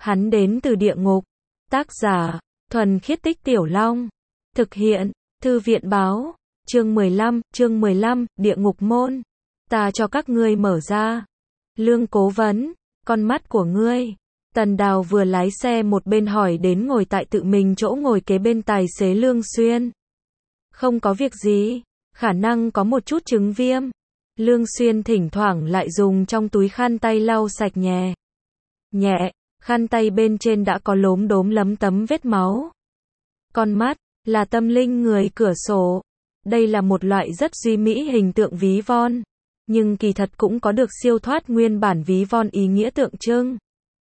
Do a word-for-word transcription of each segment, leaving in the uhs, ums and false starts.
Hắn đến từ địa ngục. Tác giả, Thuần Khiết Tích Tiểu Long. Thực hiện, Thư viện Báo. Chương mười lăm, chương mười lăm, Địa ngục môn. Ta cho các ngươi mở ra. Lương Cố vấn, con mắt của ngươi. Tần Đào vừa lái xe một bên hỏi đến ngồi tại tự mình chỗ ngồi kế bên tài xế Lương Xuyên. Không có việc gì, khả năng có một chút chứng viêm. Lương Xuyên thỉnh thoảng lại dùng trong túi khăn tay lau sạch nhẹ. Nhẹ, khăn tay bên trên đã có lốm đốm lấm tấm vết máu. Con mắt, là tâm linh người cửa sổ. Đây là một loại rất duy mỹ hình tượng ví von. Nhưng kỳ thật cũng có được siêu thoát nguyên bản ví von ý nghĩa tượng trưng.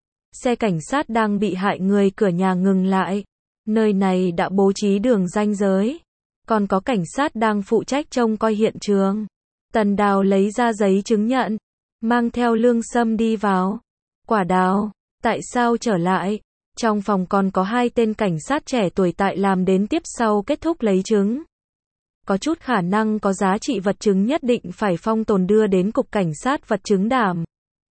Xe cảnh sát đang bị hại người cửa nhà ngừng lại. Nơi này đã bố trí đường ranh giới. Còn có cảnh sát đang phụ trách trông coi hiện trường. Tần Đào lấy ra giấy chứng nhận. Mang theo Lương Sâm đi vào. Quả Đào, tại sao trở lại? Trong phòng còn có hai tên cảnh sát trẻ tuổi tại làm đến tiếp sau kết thúc lấy chứng. Có chút khả năng có giá trị vật chứng nhất định phải phong tồn đưa đến cục cảnh sát vật chứng đảm.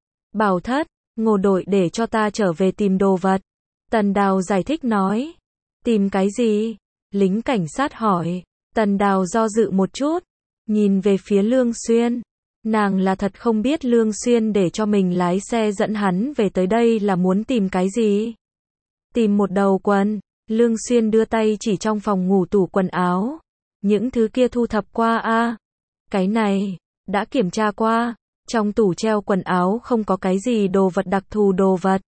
Bảo thất, Ngô đội để cho ta trở về tìm đồ vật. Tần Đào giải thích nói. Tìm cái gì? Lính cảnh sát hỏi. Tần Đào do dự một chút. Nhìn về phía Lương Xuyên. Nàng là thật không biết Lương Xuyên để cho mình lái xe dẫn hắn về tới đây là muốn tìm cái gì. Tìm một đầu quần. Lương Xuyên đưa tay chỉ trong phòng ngủ tủ quần áo. Những thứ kia thu thập qua a à? Cái này, đã kiểm tra qua. Trong tủ treo quần áo không có cái gì đồ vật đặc thù đồ vật.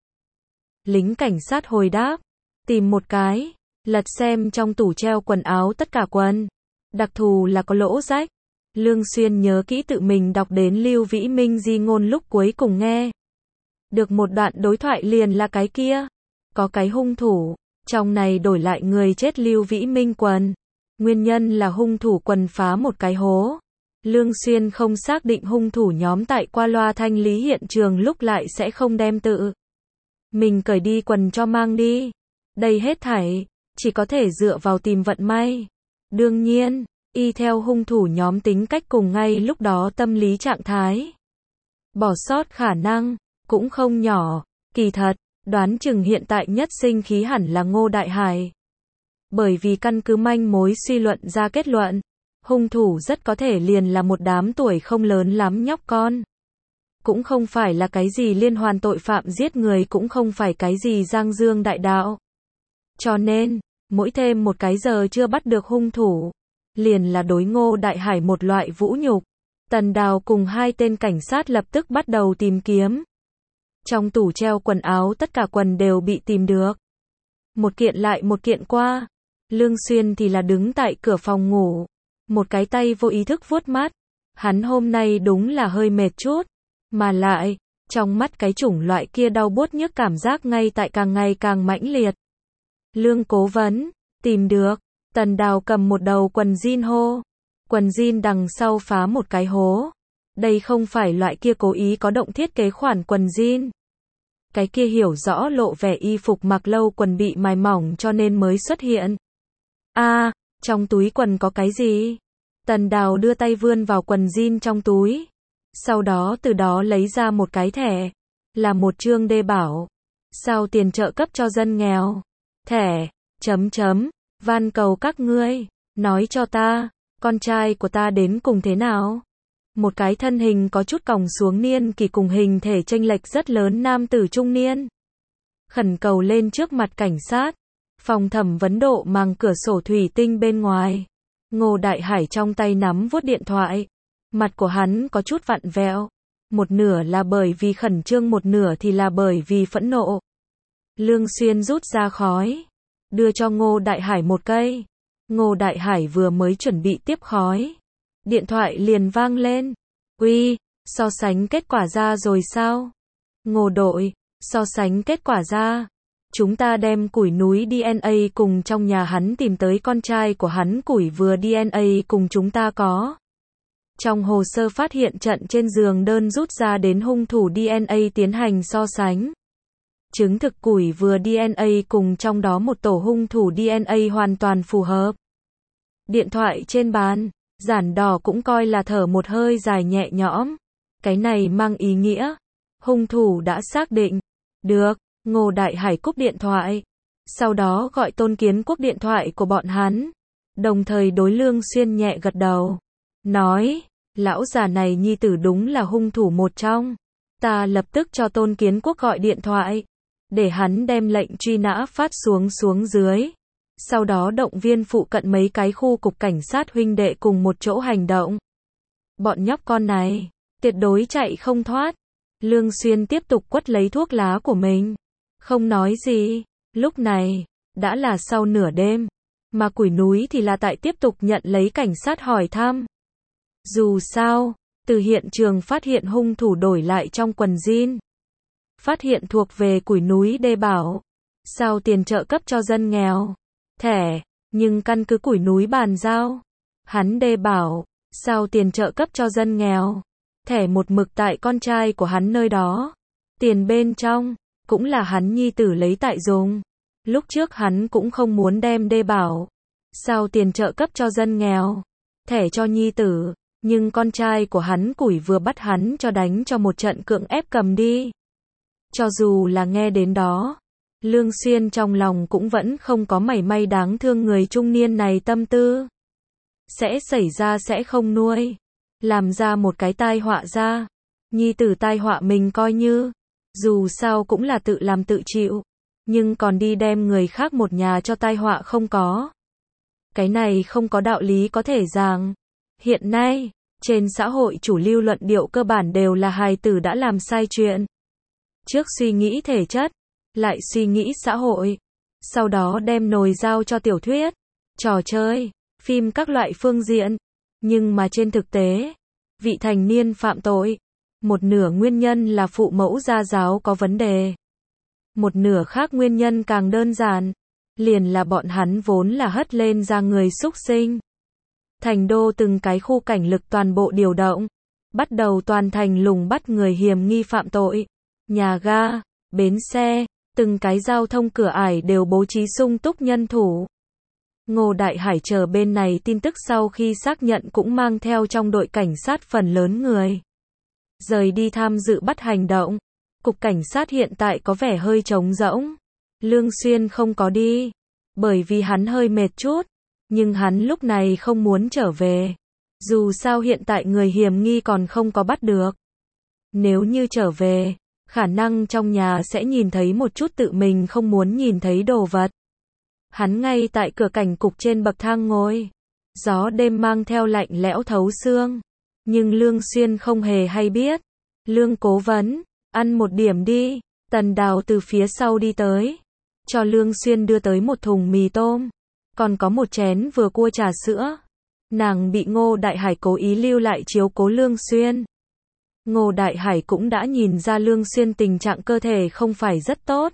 Lính cảnh sát hồi đáp. Tìm một cái. Lật xem trong tủ treo quần áo tất cả quần. Đặc thù là có lỗ rách. Lương Xuyên nhớ kỹ tự mình đọc đến Lưu Vĩ Minh di ngôn lúc cuối cùng nghe. Được một đoạn đối thoại liền là cái kia. Có cái hung thủ. Trong này đổi lại người chết Lưu Vĩ Minh quần. Nguyên nhân là hung thủ quần phá một cái hố. Lương Xuyên không xác định hung thủ nhóm tại qua loa thanh lý hiện trường lúc lại sẽ không đem tự mình cởi đi quần cho mang đi. Đây hết thảy, chỉ có thể dựa vào tìm vận may. Đương nhiên, y theo hung thủ nhóm tính cách cùng ngay lúc đó tâm lý trạng thái. Bỏ sót khả năng, cũng không nhỏ. Kỳ thật, đoán chừng hiện tại nhất sinh khí hẳn là Ngô Đại Hải. Bởi vì căn cứ manh mối suy luận ra kết luận, hung thủ rất có thể liền là một đám tuổi không lớn lắm nhóc con. Cũng không phải là cái gì liên hoàn tội phạm giết người, cũng không phải cái gì giang dương đại đạo. Cho nên, mỗi thêm một cái giờ chưa bắt được hung thủ, liền là đối Ngô Đại Hải một loại vũ nhục. Tần Đào cùng hai tên cảnh sát lập tức bắt đầu tìm kiếm. Trong tủ treo quần áo tất cả quần đều bị tìm được. Một kiện lại một kiện qua. Lương Xuyên thì là đứng tại cửa phòng ngủ. Một cái tay vô ý thức vuốt mắt. Hắn hôm nay đúng là hơi mệt chút. Mà lại, trong mắt cái chủng loại kia đau buốt nhức cảm giác ngay tại càng ngày càng mãnh liệt. Lương cố vấn, tìm được. Tần Đào cầm một đầu quần jean hô. Quần jean đằng sau phá một cái hố. Đây không phải loại kia cố ý có động thiết kế khoản quần jean. Cái kia hiểu rõ lộ vẻ y phục mặc lâu quần bị mài mỏng cho nên mới xuất hiện. A, à, trong túi quần có cái gì? Tần Đào đưa tay vươn vào quần jean trong túi. Sau đó từ đó lấy ra một cái thẻ. Là một chương đê bảo. Sao tiền trợ cấp cho dân nghèo? Thẻ, chấm chấm, van cầu các ngươi, nói cho ta, con trai của ta đến cùng thế nào? Một cái thân hình có chút còng xuống niên kỳ cùng hình thể chênh lệch rất lớn nam tử trung niên. Khẩn cầu lên trước mặt cảnh sát. Phòng thẩm vấn độ màng cửa sổ thủy tinh bên ngoài. Ngô Đại Hải trong tay nắm vuốt điện thoại. Mặt của hắn có chút vặn vẹo. Một nửa là bởi vì khẩn trương, một nửa thì là bởi vì phẫn nộ. Lương Xuyên rút ra khói. Đưa cho Ngô Đại Hải một cây. Ngô Đại Hải vừa mới chuẩn bị tiếp khói. Điện thoại liền vang lên. Uy, so sánh kết quả ra rồi sao? Ngô đội, so sánh kết quả ra. Chúng ta đem củi núi đê en a cùng trong nhà hắn tìm tới con trai của hắn củi vừa đê en a cùng chúng ta có. Trong hồ sơ phát hiện trận trên giường đơn rút ra đến hung thủ đê en a tiến hành so sánh. Chứng thực củi vừa đê en a cùng trong đó một tổ hung thủ đê en a hoàn toàn phù hợp. Điện thoại trên bàn, Giản Đỏ cũng coi là thở một hơi dài nhẹ nhõm. Cái này mang ý nghĩa hung thủ đã xác định. Được, Ngô Đại Hải cúp điện thoại. Sau đó gọi Tôn Kiến Quốc điện thoại của bọn hắn. Đồng thời đối Lương Xuyên nhẹ gật đầu. Nói, lão già này nhi tử đúng là hung thủ một trong. Ta lập tức cho Tôn Kiến Quốc gọi điện thoại. Để hắn đem lệnh truy nã phát xuống xuống dưới. Sau đó động viên phụ cận mấy cái khu cục cảnh sát huynh đệ cùng một chỗ hành động. Bọn nhóc con này, tuyệt đối chạy không thoát. Lương Xuyên tiếp tục quất lấy thuốc lá của mình. Không nói gì. Lúc này, đã là sau nửa đêm. Mà Quỷ Núi thì là tại tiếp tục nhận lấy cảnh sát hỏi thăm. Dù sao, từ hiện trường phát hiện hung thủ đổi lại trong quần jean. Phát hiện thuộc về Quỷ Núi Đê Bảo. Sao tiền trợ cấp cho dân nghèo. Thẻ, nhưng căn cứ Quỷ Núi bàn giao. Hắn Đê Bảo, sao tiền trợ cấp cho dân nghèo. Thẻ một mực tại con trai của hắn nơi đó. Tiền bên trong, cũng là hắn nhi tử lấy tại dùng. Lúc trước hắn cũng không muốn đem Đê Bảo. Sao tiền trợ cấp cho dân nghèo. Thẻ cho nhi tử. Nhưng con trai của hắn Củi vừa bắt hắn cho đánh cho một trận cưỡng ép cầm đi. Cho dù là nghe đến đó, Lương Xuyên trong lòng cũng vẫn không có mảy may đáng thương người trung niên này tâm tư. Sẽ xảy ra sẽ không nuôi. Làm ra một cái tai họa ra. Nhi tử tai họa mình coi như. Dù sao cũng là tự làm tự chịu. Nhưng còn đi đem người khác một nhà cho tai họa không có. Cái này không có đạo lý có thể rằng. Hiện nay, trên xã hội chủ lưu luận điệu cơ bản đều là hài tử đã làm sai chuyện. Trước suy nghĩ thể chất, lại suy nghĩ xã hội. Sau đó đem nồi giao cho tiểu thuyết, trò chơi, phim các loại phương diện. Nhưng mà trên thực tế, vị thành niên phạm tội, một nửa nguyên nhân là phụ mẫu gia giáo có vấn đề. Một nửa khác nguyên nhân càng đơn giản, liền là bọn hắn vốn là hất lên ra người xúc sinh. Thành đô từng cái khu cảnh lực toàn bộ điều động, bắt đầu toàn thành lùng bắt người hiểm nghi phạm tội. Nhà ga, bến xe, từng cái giao thông cửa ải đều bố trí sung túc nhân thủ. Ngô Đại Hải chờ bên này tin tức sau khi xác nhận cũng mang theo trong đội cảnh sát phần lớn người. Rời đi tham dự bắt hành động. Cục cảnh sát hiện tại có vẻ hơi trống rỗng. Lương Xuyên không có đi. Bởi vì hắn hơi mệt chút. Nhưng hắn lúc này không muốn trở về. Dù sao hiện tại người hiểm nghi còn không có bắt được. Nếu như trở về, khả năng trong nhà sẽ nhìn thấy một chút tự mình không muốn nhìn thấy đồ vật. Hắn ngay tại cửa cảnh cục trên bậc thang ngồi. Gió đêm mang theo lạnh lẽo thấu xương. Nhưng Lương Xuyên không hề hay biết. Lương cố vấn, ăn một điểm đi. Tần Đào từ phía sau đi tới. Cho Lương Xuyên đưa tới một thùng mì tôm. Còn có một chén vừa cua trà sữa. Nàng bị Ngô Đại Hải cố ý lưu lại chiếu cố Lương Xuyên. Ngô Đại Hải cũng đã nhìn ra Lương Xuyên tình trạng cơ thể không phải rất tốt.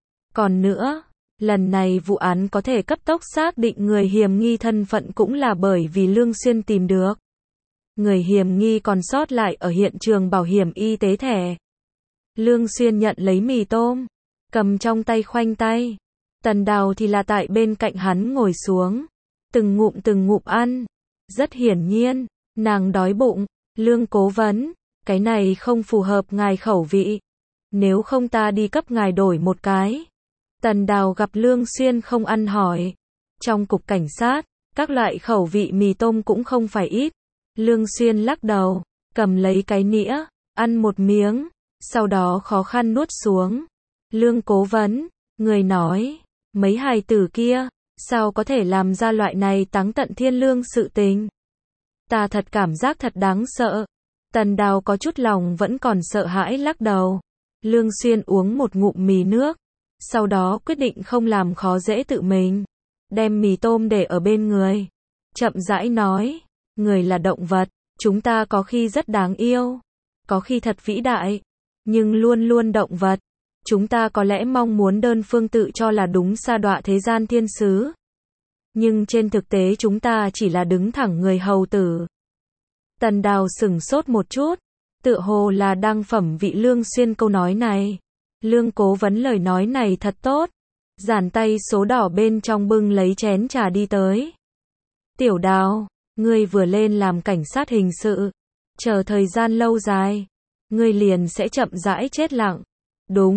Còn nữa, lần này vụ án có thể cấp tốc xác định người hiểm nghi thân phận cũng là bởi vì Lương Xuyên tìm được. Người hiểm nghi còn sót lại ở hiện trường bảo hiểm y tế thẻ. Lương Xuyên nhận lấy mì tôm, cầm trong tay khoanh tay. Tần Đào thì là tại bên cạnh hắn ngồi xuống. Từng ngụm từng ngụm ăn. Rất hiển nhiên, nàng đói bụng. Lương cố vấn, cái này không phù hợp ngài khẩu vị. Nếu không ta đi cấp ngài đổi một cái. Tần Đào gặp Lương Xuyên không ăn hỏi. Trong cục cảnh sát, các loại khẩu vị mì tôm cũng không phải ít. Lương Xuyên lắc đầu, cầm lấy cái nĩa, ăn một miếng, sau đó khó khăn nuốt xuống. Lương cố vấn, người nói, mấy hài tử kia, sao có thể làm ra loại này táng tận thiên lương sự tình. Ta thật cảm giác thật đáng sợ. Tần Đào có chút lòng vẫn còn sợ hãi lắc đầu. Lương Xuyên uống một ngụm mì nước, sau đó quyết định không làm khó dễ tự mình. Đem mì tôm để ở bên người. Chậm rãi nói, người là động vật, chúng ta có khi rất đáng yêu, có khi thật vĩ đại, nhưng luôn luôn động vật. Chúng ta có lẽ mong muốn đơn phương tự cho là đúng sa đọa thế gian thiên sứ. Nhưng trên thực tế chúng ta chỉ là đứng thẳng người hầu tử. Tần Đào sửng sốt một chút, tựa hồ là đang phẩm vị Lương Xuyên câu nói này. Lương cố vấn lời nói này thật tốt. Giản tay số đỏ bên trong bưng lấy chén trà đi tới. Tiểu Đào, ngươi vừa lên làm cảnh sát hình sự, chờ thời gian lâu dài, ngươi liền sẽ chậm rãi chết lặng. Đúng,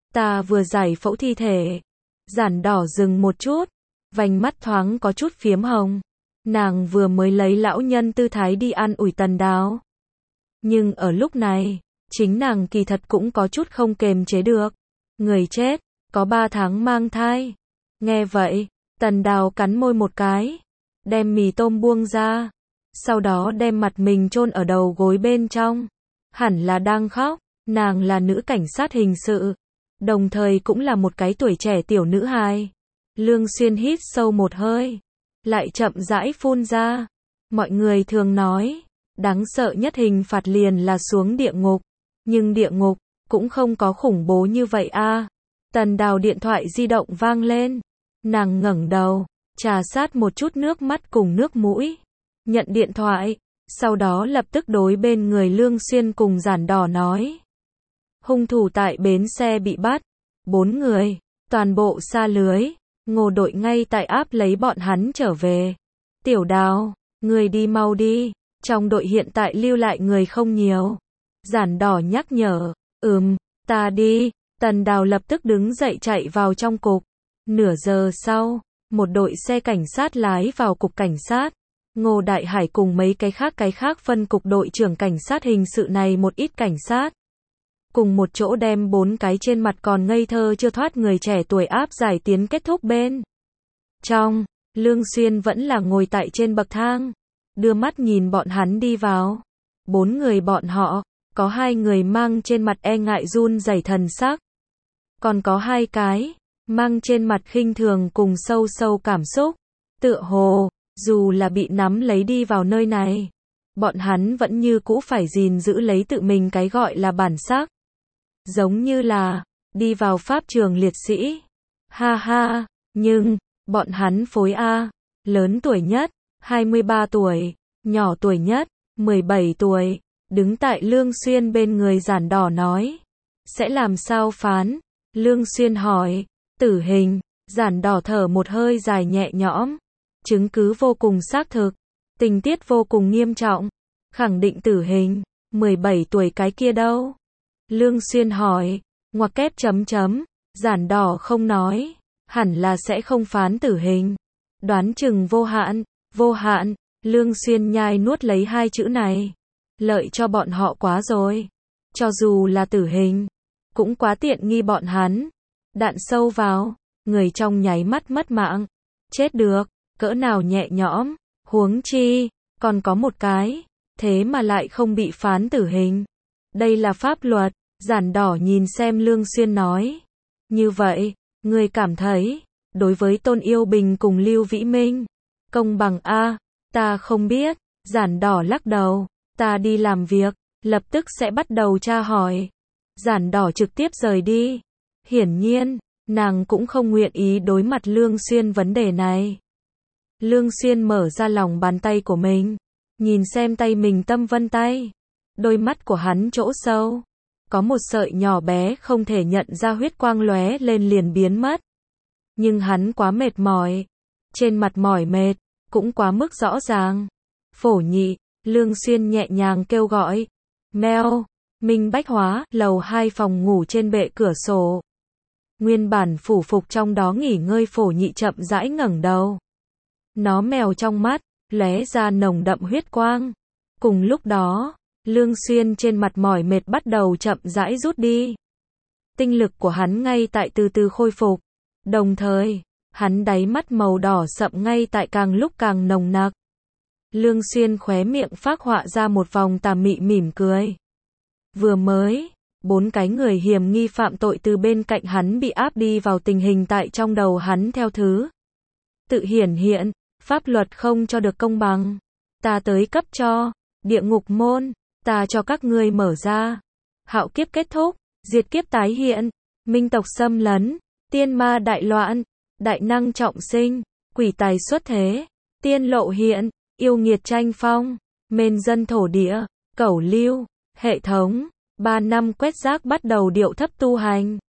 Ta vừa giải phẫu thi thể. Giản Đỏ dừng một chút, vành mắt thoáng có chút phiếm hồng. Nàng vừa mới lấy lão nhân tư thái đi an ủi Tần Đào. Nhưng ở lúc này, chính nàng kỳ thật cũng có chút không kềm chế được. Người chết, có ba tháng mang thai. Nghe vậy, Tần Đào cắn môi một cái, đem mì tôm buông ra, sau đó đem mặt mình chôn ở đầu gối bên trong. Hẳn là đang khóc, nàng là nữ cảnh sát hình sự, đồng thời cũng là một cái tuổi trẻ tiểu nữ hài. Lương Xuyên hít sâu một hơi, lại chậm rãi phun ra. Mọi người thường nói, đáng sợ nhất hình phạt liền là xuống địa ngục, nhưng địa ngục cũng không có khủng bố như vậy a. Tần Đào điện thoại di động vang lên, nàng ngẩng đầu, trà sát một chút nước mắt cùng nước mũi, nhận điện thoại, sau đó lập tức đối bên người Lương Xuyên cùng Giản Đỏ nói. Hung thủ tại bến xe bị bắt, bốn người, toàn bộ sa lưới, Ngô đội ngay tại áp lấy bọn hắn trở về. Tiểu Đào, người đi mau đi, trong đội hiện tại lưu lại người không nhiều. Giản Đỏ nhắc nhở, ừm, ta đi. Tần Đào lập tức đứng dậy chạy vào trong cục. Nửa giờ sau, một đội xe cảnh sát lái vào cục cảnh sát. Ngô Đại Hải cùng mấy cái khác cái khác phân cục đội trưởng cảnh sát hình sự này một ít cảnh sát. Cùng một chỗ đem bốn cái trên mặt còn ngây thơ chưa thoát người trẻ tuổi áp giải tiến kết thúc bên. Trong, Lương Xuyên vẫn là ngồi tại trên bậc thang, đưa mắt nhìn bọn hắn đi vào. Bốn người bọn họ, có hai người mang trên mặt e ngại run rẩy thần sắc. Còn có hai cái, mang trên mặt khinh thường cùng sâu sâu cảm xúc. Tựa hồ, dù là bị nắm lấy đi vào nơi này, bọn hắn vẫn như cũ phải gìn giữ lấy tự mình cái gọi là bản sắc. Giống như là, đi vào pháp trường liệt sĩ. Ha ha, nhưng, bọn hắn phối A, lớn tuổi nhất, hai mươi ba tuổi, nhỏ tuổi nhất, mười bảy tuổi, đứng tại Lương Xuyên bên người Giản Đỏ nói. Sẽ làm sao phán? Lương Xuyên hỏi. Tử hình. Giản Đỏ thở một hơi dài nhẹ nhõm. Chứng cứ vô cùng xác thực, tình tiết vô cùng nghiêm trọng, khẳng định tử hình. Mười bảy tuổi cái kia đâu? Lương Xuyên hỏi. Ngoặc kép chấm chấm. Giản Đỏ không nói. Hẳn là sẽ không phán tử hình. Đoán chừng vô hạn. Vô hạn. Lương Xuyên nhai nuốt lấy hai chữ này. Lợi cho bọn họ quá rồi. Cho dù là tử hình, cũng quá tiện nghi bọn hắn. Đạn sâu vào, người trong nháy mắt mất mạng. Chết được, cỡ nào nhẹ nhõm. Huống chi, còn có một cái, thế mà lại không bị phán tử hình. Đây là pháp luật. Giản Đỏ nhìn xem Lương Xuyên nói. Như vậy, người cảm thấy, đối với Tôn Yêu Bình cùng Lưu Vĩ Minh, công bằng a? Ta không biết. Giản Đỏ lắc đầu. Ta đi làm việc, lập tức sẽ bắt đầu tra hỏi. Giản Đỏ trực tiếp rời đi. Hiển nhiên, nàng cũng không nguyện ý đối mặt Lương Xuyên vấn đề này. Lương Xuyên mở ra lòng bàn tay của mình, nhìn xem tay mình tâm vân tay. Đôi mắt của hắn chỗ sâu, có một sợi nhỏ bé không thể nhận ra huyết quang lóe lên liền biến mất. Nhưng hắn quá mệt mỏi. Trên mặt mỏi mệt, cũng quá mức rõ ràng. Phổ Nhị, Lương Xuyên nhẹ nhàng kêu gọi. Mèo, Minh Bách Hóa, lầu hai phòng ngủ trên bệ cửa sổ. Nguyên bản phủ phục trong đó nghỉ ngơi Phổ Nhị chậm rãi ngẩng đầu. Nó mèo trong mắt, lóe ra nồng đậm huyết quang. Cùng lúc đó, Lương Xuyên trên mặt mỏi mệt bắt đầu chậm rãi rút đi. Tinh lực của hắn ngay tại từ từ khôi phục. Đồng thời, hắn đáy mắt màu đỏ sậm ngay tại càng lúc càng nồng nặc. Lương Xuyên khóe miệng phác họa ra một vòng tà mị mỉm cười. Vừa mới, bốn cái người hiểm nghi phạm tội từ bên cạnh hắn bị áp đi vào tình hình tại trong đầu hắn theo thứ tự hiển hiện, pháp luật không cho được công bằng. Ta tới cấp cho, địa ngục môn, ta cho các ngươi mở ra. Hạo kiếp kết thúc, diệt kiếp tái hiện, minh tộc xâm lấn, tiên ma đại loạn, đại năng trọng sinh, quỷ tài xuất thế, tiên lộ hiện, yêu nghiệt tranh phong, mên dân thổ địa, cẩu lưu, hệ thống, ba năm quét rác bắt đầu điệu thấp tu hành.